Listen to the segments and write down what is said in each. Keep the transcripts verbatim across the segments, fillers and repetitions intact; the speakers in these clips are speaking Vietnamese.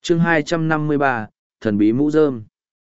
chương hai trăm năm mươi ba, thần bí mũ rơm.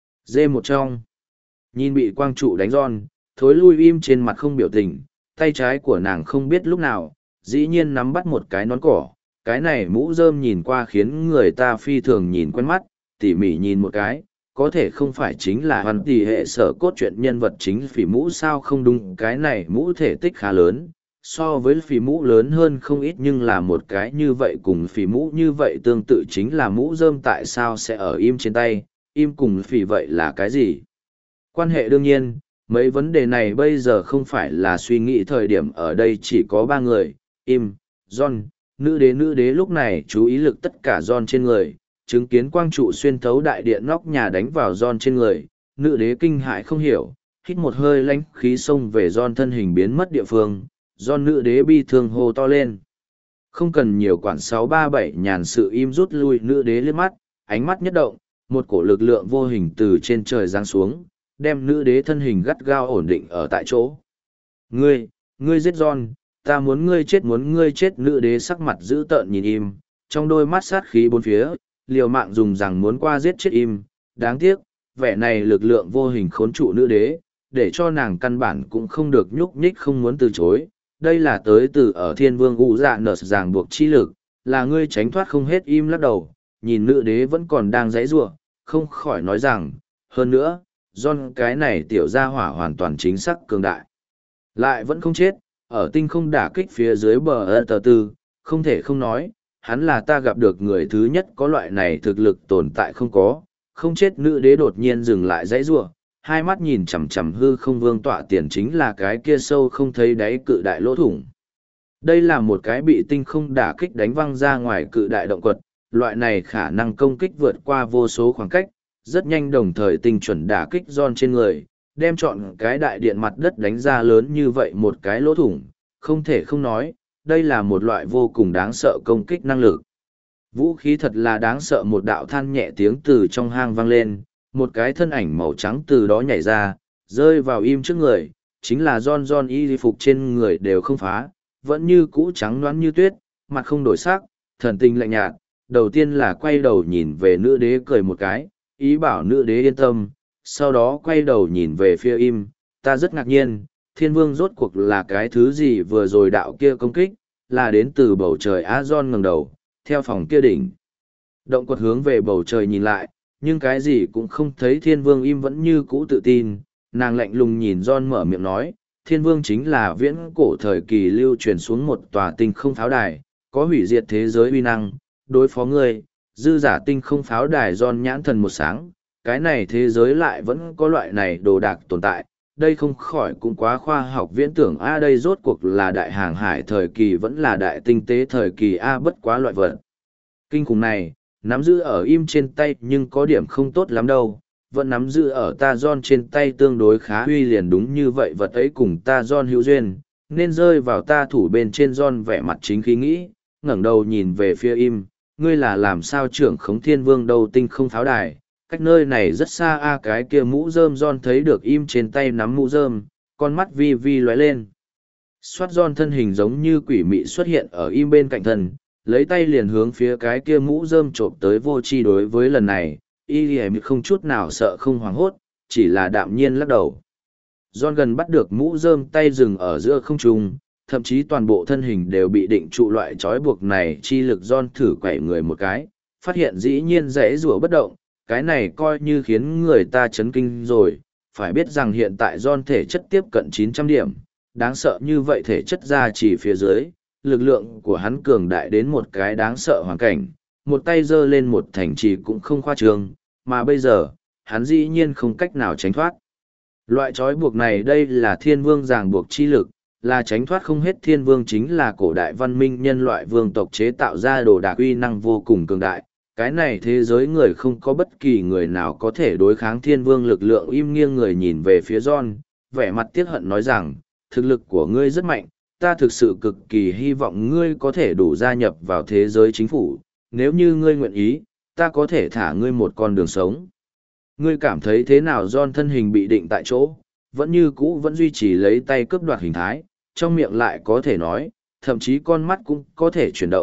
Dê một trong. Nhìn bị quang trụ đánh giòn, thối lui im trên mặt không biểu tình, tay trái của nàng không biết lúc nào, dĩ nhiên nắm bắt một cái nón cỏ. Cái này mũ rơm nhìn qua khiến người ta phi thường nhìn quen mắt, tỉ mỉ nhìn một cái, có thể không phải chính là hoàn tỷ hệ sở cốt truyện nhân vật chính phỉ mũ sao không đúng. Cái này mũ thể tích khá lớn, so với phỉ mũ lớn hơn không ít, nhưng là một cái như vậy cùng phỉ mũ như vậy tương tự chính là mũ rơm. Tại sao sẽ ở im trên tay, im cùng phỉ vậy là cái gì? Quan hệ đương nhiên, mấy vấn đề này bây giờ không phải là suy nghĩ thời điểm, ở đây chỉ có ba người, im, John, nữ đế. Nữ đế lúc này chú ý lực tất cả John trên người, chứng kiến quang trụ xuyên thấu đại điện nóc nhà đánh vào John trên người, nữ đế kinh hãi không hiểu, hít một hơi lãnh khí xông về John thân hình biến mất địa phương. John nữ đế bi thương hô to lên. Không cần nhiều quản sáu ba bảy nhàn sự im rút lui. Nữ đế liếc mắt, ánh mắt nhất động, một cổ lực lượng vô hình từ trên trời giáng xuống, đem nữ đế thân hình gắt gao ổn định ở tại chỗ. Ngươi, ngươi giết John, ta muốn ngươi chết, muốn ngươi chết. Nữ đế sắc mặt dữ tợn nhìn im, trong đôi mắt sát khí bốn phía, liều mạng dùng rằng muốn qua giết chết im. Đáng tiếc, vẻ này lực lượng vô hình khốn trụ nữ đế, để cho nàng căn bản cũng không được nhúc nhích, không muốn từ chối. Đây là tới từ ở thiên vương u dạ nở ràng buộc chi lực, là ngươi tránh thoát không hết. Im lắc đầu, nhìn nữ đế vẫn còn đang giãy giụa, không khỏi nói rằng, hơn nữa, John cái này tiểu gia hỏa hoàn toàn chính xác cường đại. Lại vẫn không chết, ở tinh không đả kích phía dưới bờ ơ tờ tư, không thể không nói, hắn là ta gặp được người thứ nhất có loại này thực lực tồn tại không có, không chết. Nữ đế đột nhiên dừng lại giãy giụa, hai mắt nhìn chằm chằm hư không vương tọa tiền, chính là cái kia sâu không thấy đáy cự đại lỗ thủng. Đây là một cái bị tinh không đả kích đánh văng ra ngoài cự đại động quật, loại này khả năng công kích vượt qua vô số khoảng cách, rất nhanh đồng thời tinh chuẩn đả kích John trên người, đem chọn cái đại điện mặt đất đánh ra lớn như vậy một cái lỗ thủng. Không thể không nói, đây là một loại vô cùng đáng sợ công kích năng lực. Vũ khí thật là đáng sợ. Một đạo than nhẹ tiếng từ trong hang vang lên, một cái thân ảnh màu trắng từ đó nhảy ra, rơi vào im trước người, chính là John. John y phục trên người đều không phá, vẫn như cũ trắng nõn như tuyết, mặt không đổi sắc, thần tình lạnh nhạt. Đầu tiên là quay đầu nhìn về nữ đế cười một cái, ý bảo nữ đế yên tâm, sau đó quay đầu nhìn về phía im. Ta rất ngạc nhiên, thiên vương rốt cuộc là cái thứ gì? Vừa rồi đạo kia công kích, là đến từ bầu trời. Á John ngẩng đầu, theo phòng kia đỉnh động quật hướng về bầu trời nhìn lại, nhưng cái gì cũng không thấy. Thiên vương im vẫn như cũ tự tin, nàng lạnh lùng nhìn John mở miệng nói, thiên vương chính là viễn cổ thời kỳ lưu truyền xuống một tòa tinh không pháo đài, có hủy diệt thế giới uy năng, đối phó ngươi, dư giả tinh không pháo đài. John nhãn thần một sáng, cái này thế giới lại vẫn có loại này đồ đạc tồn tại, đây không khỏi cũng quá khoa học viễn tưởng a. Đây rốt cuộc là đại hàng hải thời kỳ vẫn là đại tinh tế thời kỳ a. Bất quá loại vật kinh khủng này, nắm giữ ở im trên tay nhưng có điểm không tốt lắm đâu, vẫn nắm giữ ở ta John trên tay tương đối khá. Huy liền đúng như vậy, vật ấy cùng ta John hữu duyên, nên rơi vào ta thủ bên trên. John vẻ mặt chính khí nghĩ, ngẩng đầu nhìn về phía im, ngươi là làm sao trưởng khống thiên vương đâu? Tinh không pháo đài, cách nơi này rất xa a. Cái kia mũ rơm. John thấy được im trên tay nắm mũ rơm, con mắt vi vi lóe lên. Xoát John thân hình giống như quỷ mị xuất hiện ở im bên cạnh thân, lấy tay liền hướng phía cái kia mũ rơm trộm tới. Vô tri đối với lần này, y không chút nào sợ không hoảng hốt, chỉ là đạm nhiên lắc đầu. John gần bắt được mũ rơm, tay dừng ở giữa không trung, thậm chí toàn bộ thân hình đều bị định trụ loại trói buộc này chi lực. John thử quẩy người một cái, phát hiện dĩ nhiên dãy rủa bất động, cái này coi như khiến người ta chấn kinh rồi. Phải biết rằng hiện tại John thể chất tiếp cận chín trăm điểm, đáng sợ như vậy thể chất ra chỉ phía dưới, lực lượng của hắn cường đại đến một cái đáng sợ hoàn cảnh, một tay giơ lên một thành trì cũng không khoa trương, mà bây giờ, hắn dĩ nhiên không cách nào tránh thoát. Loại trói buộc này đây là thiên vương ràng buộc chi lực, là tránh thoát không hết. Thiên vương chính là cổ đại văn minh nhân loại vương tộc chế tạo ra đồ đạc uy năng vô cùng cường đại. Cái này thế giới người không có bất kỳ người nào có thể đối kháng thiên vương lực lượng. Im nghiêng người nhìn về phía John, vẻ mặt tiếc hận nói rằng, thực lực của ngươi rất mạnh, ta thực sự cực kỳ hy vọng ngươi có thể đủ gia nhập vào thế giới chính phủ, nếu như ngươi nguyện ý, ta có thể thả ngươi một con đường sống. Ngươi cảm thấy thế nào? John thân hình bị định tại chỗ, vẫn như cũ vẫn duy trì lấy tay cướp đoạt hình thái, trong miệng lại có thể nói, thậm chí con mắt cũng có thể chuyển động,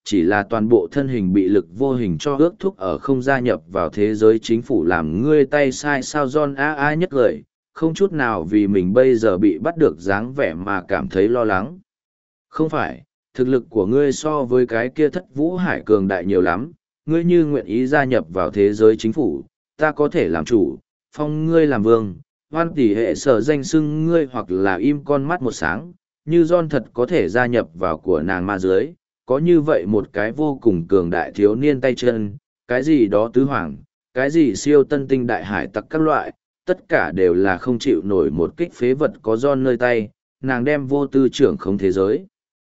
chỉ là toàn bộ thân hình bị lực vô hình cho ước thúc ở không gia nhập vào thế giới chính phủ làm ngươi tay sai sao John a a nhất lời, không chút nào vì mình bây giờ bị bắt được dáng vẻ mà cảm thấy lo lắng. Không phải, thực lực của ngươi so với cái kia thất vũ hải cường đại nhiều lắm, ngươi như nguyện ý gia nhập vào thế giới chính phủ, ta có thể làm chủ, phong ngươi làm vương, hoan tỷ hệ sở danh xưng ngươi hoặc là im con mắt một sáng, như John thật có thể gia nhập vào của nàng ma dưới, có như vậy một cái vô cùng cường đại thiếu niên tay chân, cái gì đó tứ hoàng, cái gì siêu tân tinh đại hải tặc các loại, tất cả đều là không chịu nổi một kích phế vật có John nơi tay, nàng đem vô tư trưởng không thế giới.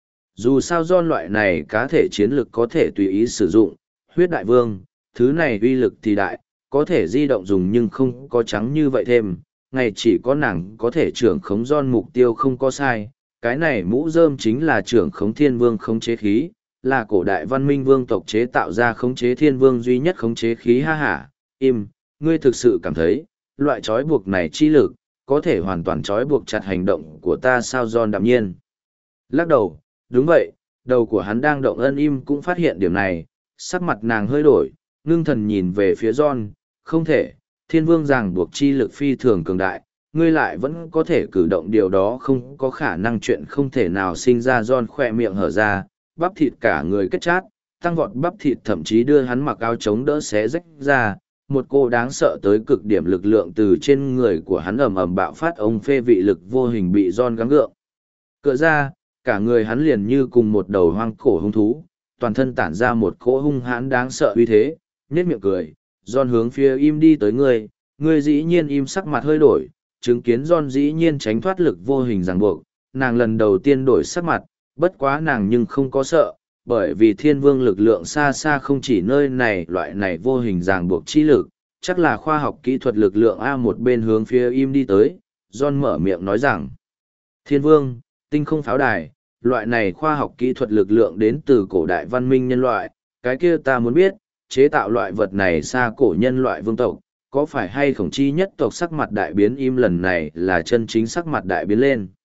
Dù sao John loại này cá thể chiến lực có thể tùy ý sử dụng, huyết đại vương, thứ này uy lực thì đại, có thể di động dùng nhưng không có trắng như vậy thêm, ngày chỉ có nàng có thể trưởng khống John mục tiêu không có sai, cái này mũ rơm chính là trưởng khống thiên vương khống chế khí, là cổ đại văn minh vương tộc chế tạo ra khống chế thiên vương duy nhất khống chế khí ha hả, im, ngươi thực sự cảm thấy, loại trói buộc này chi lực, có thể hoàn toàn trói buộc chặt hành động của ta sao John đạm nhiên. Lắc đầu, đúng vậy, đầu của hắn đang động ân im cũng phát hiện điểm này, sắc mặt nàng hơi đổi, ngưng thần nhìn về phía John, không thể, thiên vương ràng buộc chi lực phi thường cường đại, ngươi lại vẫn có thể cử động điều đó không có khả năng chuyện không thể nào sinh ra John khỏe miệng hở ra, bắp thịt cả người kết chát, tăng vọt bắp thịt thậm chí đưa hắn mặc áo chống đỡ xé rách ra, một cô đáng sợ tới cực điểm lực lượng từ trên người của hắn ầm ầm bạo phát ông phê vị lực vô hình bị John gắng gượng. Cựa ra, cả người hắn liền như cùng một đầu hoang cổ hung thú, toàn thân tản ra một cỗ hung hãn đáng sợ uy thế, nhếch miệng cười, John hướng phía im đi tới ngươi, ngươi dĩ nhiên im sắc mặt hơi đổi, chứng kiến John dĩ nhiên tránh thoát lực vô hình ràng buộc, nàng lần đầu tiên đổi sắc mặt, bất quá nàng nhưng không có sợ, bởi vì thiên vương lực lượng xa xa không chỉ nơi này loại này vô hình ràng buộc chi lực, chắc là khoa học kỹ thuật lực lượng A một bên hướng phía im đi tới, John mở miệng nói rằng, thiên vương, tinh không pháo đài, loại này khoa học kỹ thuật lực lượng đến từ cổ đại văn minh nhân loại, cái kia ta muốn biết, chế tạo loại vật này xa cổ nhân loại vương tộc, có phải hay khổng chi nhất tộc sắc mặt đại biến im lần này là chân chính sắc mặt đại biến lên.